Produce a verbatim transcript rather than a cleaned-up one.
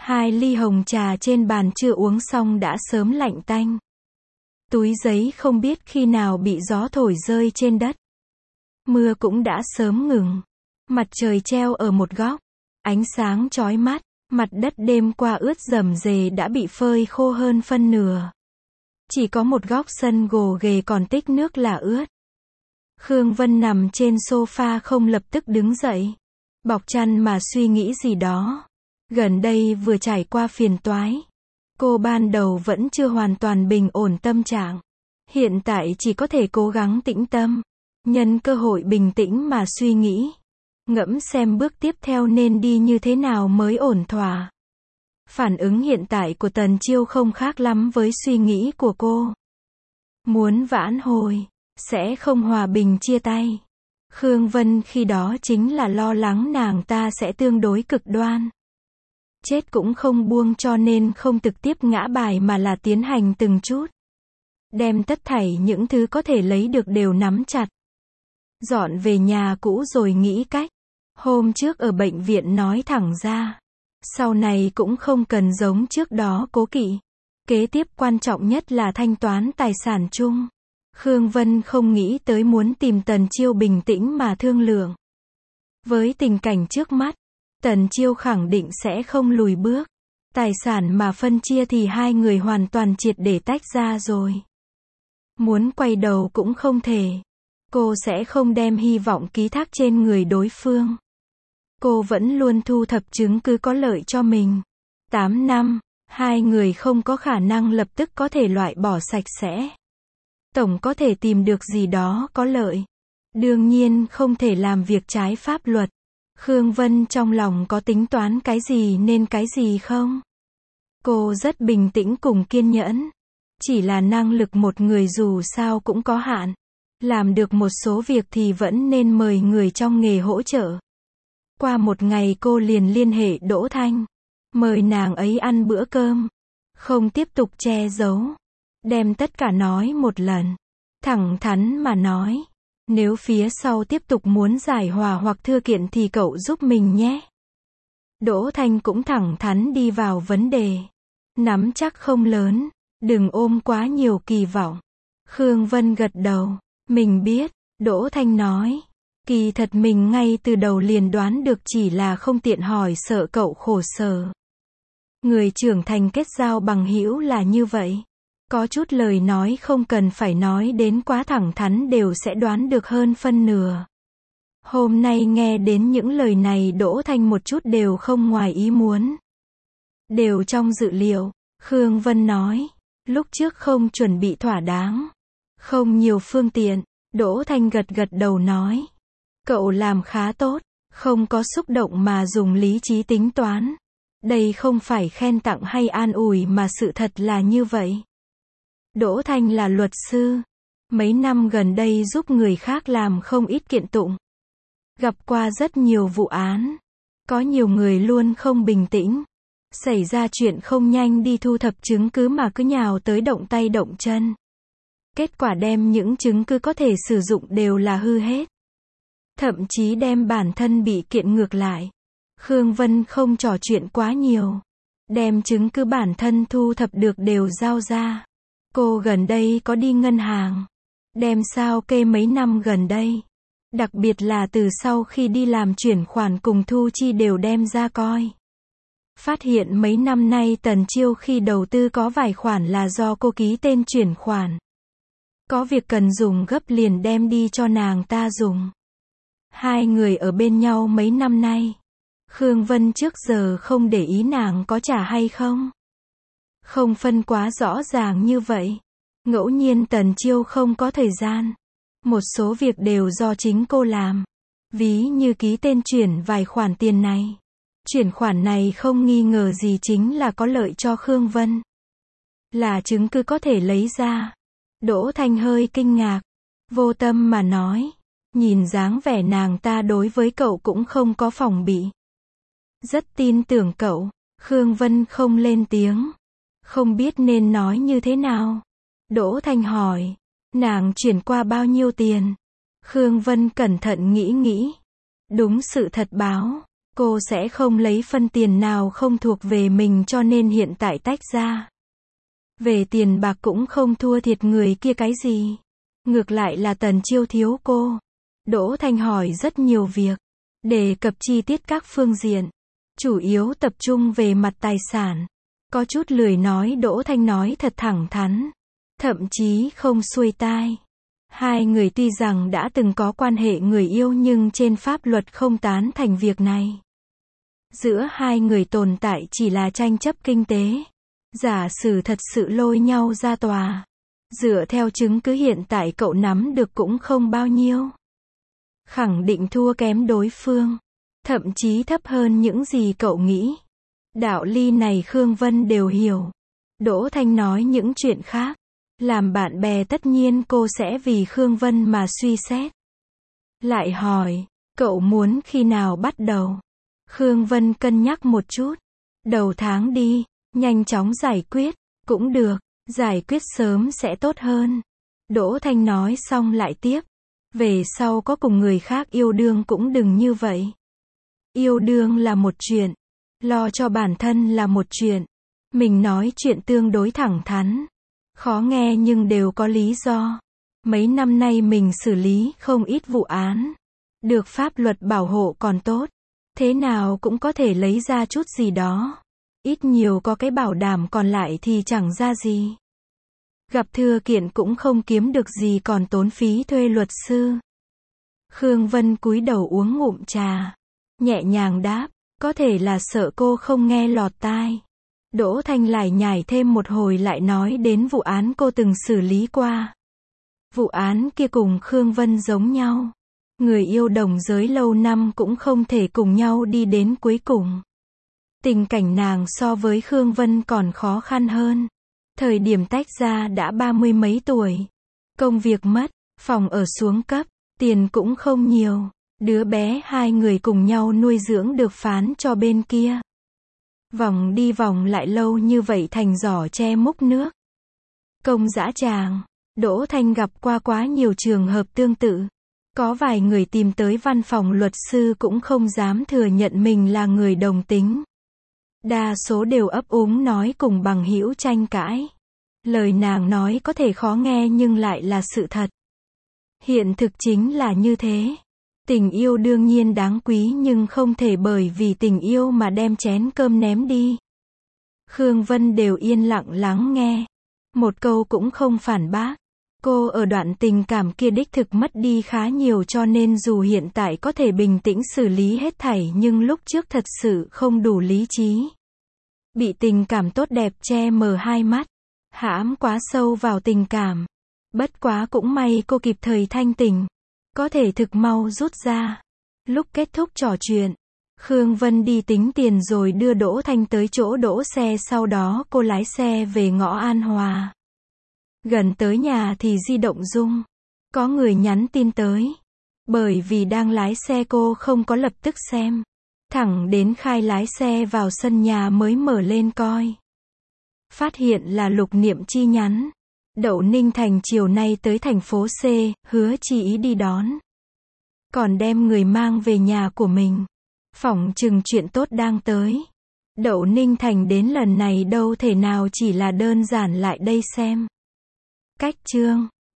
Hai ly hồng trà trên bàn chưa uống xong đã sớm lạnh tanh. Túi giấy không biết khi nào bị gió thổi rơi trên đất. Mưa cũng đã sớm ngừng. Mặt trời treo ở một góc. Ánh sáng chói mắt. Mặt đất đêm qua ướt rầm rề đã bị phơi khô hơn phân nửa. Chỉ có một góc sân gồ ghề còn tích nước là ướt. Khương Vân nằm trên sofa không lập tức đứng dậy. Bọc chăn mà suy nghĩ gì đó. Gần đây vừa trải qua phiền toái. Cô ban đầu vẫn chưa hoàn toàn bình ổn tâm trạng. Hiện tại chỉ có thể cố gắng tĩnh tâm. Nhân cơ hội bình tĩnh mà suy nghĩ. Ngẫm xem bước tiếp theo nên đi như thế nào mới ổn thỏa. Phản ứng hiện tại của Tần Chiêu không khác lắm với suy nghĩ của cô. Muốn vãn hồi, sẽ không hòa bình chia tay. Khương Vân khi đó chính là lo lắng nàng ta sẽ tương đối cực đoan. Chết cũng không buông cho nên không trực tiếp ngã bài mà là tiến hành từng chút. Đem tất thảy những thứ có thể lấy được đều nắm chặt. Dọn về nhà cũ rồi nghĩ cách. Hôm trước ở bệnh viện nói thẳng ra. Sau này cũng không cần giống trước đó cố kỵ. Kế tiếp quan trọng nhất là thanh toán tài sản chung. Khương Vân không nghĩ tới muốn tìm Tần Chiêu bình tĩnh mà thương lượng. Với tình cảnh trước mắt, Tần Chiêu khẳng định sẽ không lùi bước. Tài sản mà phân chia thì hai người hoàn toàn triệt để tách ra rồi. Muốn quay đầu cũng không thể. Cô sẽ không đem hy vọng ký thác trên người đối phương. Cô vẫn luôn thu thập chứng cứ có lợi cho mình. tám năm, hai người không có khả năng lập tức có thể loại bỏ sạch sẽ. Tổng có thể tìm được gì đó có lợi. Đương nhiên không thể làm việc trái pháp luật. Khương Vân trong lòng có tính toán cái gì nên cái gì không? Cô rất bình tĩnh cùng kiên nhẫn. Chỉ là năng lực một người dù sao cũng có hạn. Làm được một số việc thì vẫn nên mời người trong nghề hỗ trợ. Qua một ngày cô liền liên hệ Đỗ Thanh. Mời nàng ấy ăn bữa cơm. Không tiếp tục che giấu. Đem tất cả nói một lần. Thẳng thắn mà nói. Nếu phía sau tiếp tục muốn giải hòa hoặc thư kiện thì cậu giúp mình nhé. Đỗ Thanh cũng thẳng thắn đi vào vấn đề. Nắm chắc không lớn. Đừng ôm quá nhiều kỳ vọng. Khương Vân gật đầu. Mình biết. Đỗ Thanh nói. Kỳ thật mình ngay từ đầu liền đoán được chỉ là không tiện hỏi sợ cậu khổ sở. Người trưởng thành kết giao bằng hữu là như vậy. Có chút lời nói không cần phải nói đến quá thẳng thắn đều sẽ đoán được hơn phân nửa. Hôm nay nghe đến những lời này Đỗ Thanh một chút đều không ngoài ý muốn. Đều trong dự liệu, Khương Vân nói. Lúc trước không chuẩn bị thỏa đáng. Không nhiều phương tiện, Đỗ Thanh gật gật đầu nói. Cậu làm khá tốt, không có xúc động mà dùng lý trí tính toán. Đây không phải khen tặng hay an ủi mà sự thật là như vậy. Đỗ Thanh là luật sư. Mấy năm gần đây giúp người khác làm không ít kiện tụng. Gặp qua rất nhiều vụ án. Có nhiều người luôn không bình tĩnh. Xảy ra chuyện không nhanh đi thu thập chứng cứ mà cứ nhào tới động tay động chân. Kết quả đem những chứng cứ có thể sử dụng đều là hư hết. Thậm chí đem bản thân bị kiện ngược lại. Khương Vân không trò chuyện quá nhiều. Đem chứng cứ bản thân thu thập được đều giao ra. Cô gần đây có đi ngân hàng. Đem sao kê mấy năm gần đây. Đặc biệt là từ sau khi đi làm chuyển khoản cùng thu chi đều đem ra coi. Phát hiện mấy năm nay Tần Chiêu khi đầu tư có vài khoản là do cô ký tên chuyển khoản. Có việc cần dùng gấp liền đem đi cho nàng ta dùng. Hai người ở bên nhau mấy năm nay. Khương Vân trước giờ không để ý nàng có trả hay không. Không phân quá rõ ràng như vậy. Ngẫu nhiên Tần Chiêu không có thời gian. Một số việc đều do chính cô làm. Ví như ký tên chuyển vài khoản tiền này. Chuyển khoản này không nghi ngờ gì chính là có lợi cho Khương Vân. Là chứng cứ có thể lấy ra. Đỗ Thanh hơi kinh ngạc. Vô tâm mà nói. Nhìn dáng vẻ nàng ta đối với cậu cũng không có phòng bị. Rất tin tưởng cậu. Khương Vân không lên tiếng. Không biết nên nói như thế nào. Đỗ Thanh hỏi. Nàng chuyển qua bao nhiêu tiền? Khương Vân cẩn thận nghĩ nghĩ. Đúng sự thật báo. Cô sẽ không lấy phân tiền nào không thuộc về mình cho nên hiện tại tách ra. Về tiền bạc cũng không thua thiệt người kia cái gì. Ngược lại là Tần Chiêu thiếu cô. Đỗ Thanh hỏi rất nhiều việc. Đề cập chi tiết các phương diện. Chủ yếu tập trung về mặt tài sản. Có chút lười nói, Đỗ Thanh nói thật thẳng thắn. Thậm chí không xuôi tai. Hai người tuy rằng đã từng có quan hệ người yêu nhưng trên pháp luật không tán thành việc này. Giữa hai người tồn tại chỉ là tranh chấp kinh tế. Giả sử thật sự lôi nhau ra tòa. Dựa theo chứng cứ hiện tại cậu nắm được cũng không bao nhiêu. Khẳng định thua kém đối phương. Thậm chí thấp hơn những gì cậu nghĩ. Đạo lý này Khương Vân đều hiểu. Đỗ Thanh nói những chuyện khác. Làm bạn bè tất nhiên cô sẽ vì Khương Vân mà suy xét. Lại hỏi, cậu muốn khi nào bắt đầu? Khương Vân cân nhắc một chút. Đầu tháng đi, nhanh chóng giải quyết, cũng được, giải quyết sớm sẽ tốt hơn. Đỗ Thanh nói xong lại tiếp. Về sau có cùng người khác yêu đương cũng đừng như vậy. Yêu đương là một chuyện, lo cho bản thân là một chuyện. Mình nói chuyện tương đối thẳng thắn. Khó nghe nhưng đều có lý do. Mấy năm nay mình xử lý không ít vụ án. Được pháp luật bảo hộ còn tốt. Thế nào cũng có thể lấy ra chút gì đó. Ít nhiều có cái bảo đảm, còn lại thì chẳng ra gì. Gặp thừa kiện cũng không kiếm được gì còn tốn phí thuê luật sư. Khương Vân cúi đầu uống ngụm trà. Nhẹ nhàng đáp, có thể là sợ cô không nghe lọt tai. Đỗ Thanh lại nhải thêm một hồi lại nói đến vụ án cô từng xử lý qua. Vụ án kia cùng Khương Vân giống nhau. Người yêu đồng giới lâu năm cũng không thể cùng nhau đi đến cuối cùng. Tình cảnh nàng so với Khương Vân còn khó khăn hơn. Thời điểm tách ra đã ba mươi mấy tuổi. Công việc mất, phòng ở xuống cấp, tiền cũng không nhiều. Đứa bé hai người cùng nhau nuôi dưỡng được phán cho bên kia. Vòng đi vòng lại lâu như vậy thành giỏ tre múc nước. Công dã tràng. Đỗ Thanh gặp qua quá nhiều trường hợp tương tự. Có vài người tìm tới văn phòng luật sư cũng không dám thừa nhận mình là người đồng tính. Đa số đều ấp úng nói cùng bằng hữu tranh cãi. Lời nàng nói có thể khó nghe nhưng lại là sự thật. Hiện thực chính là như thế. Tình yêu đương nhiên đáng quý nhưng không thể bởi vì tình yêu mà đem chén cơm ném đi. Khương Vân đều yên lặng lắng nghe. Một câu cũng không phản bác. Cô ở đoạn tình cảm kia đích thực mất đi khá nhiều cho nên dù hiện tại có thể bình tĩnh xử lý hết thảy nhưng lúc trước thật sự không đủ lý trí. Bị tình cảm tốt đẹp che mờ hai mắt. Hãm quá sâu vào tình cảm. Bất quá cũng may cô kịp thời thanh tỉnh. Có thể thực mau rút ra. Lúc kết thúc trò chuyện, Khương Vân đi tính tiền rồi đưa Đỗ Thanh tới chỗ đỗ xe, sau đó cô lái xe về ngõ An Hòa. Gần tới nhà thì di động rung. Có người nhắn tin tới. Bởi vì đang lái xe cô không có lập tức xem. Thẳng đến khai lái xe vào sân nhà mới mở lên coi. Phát hiện là Lục Niệm Chi nhắn. Đậu Ninh Thành chiều nay tới thành phố C, hứa Chi ý đi đón. Còn đem người mang về nhà của mình. Phỏng chừng chuyện tốt đang tới. Đậu Ninh Thành đến lần này đâu thể nào chỉ là đơn giản lại đây xem. Cách chương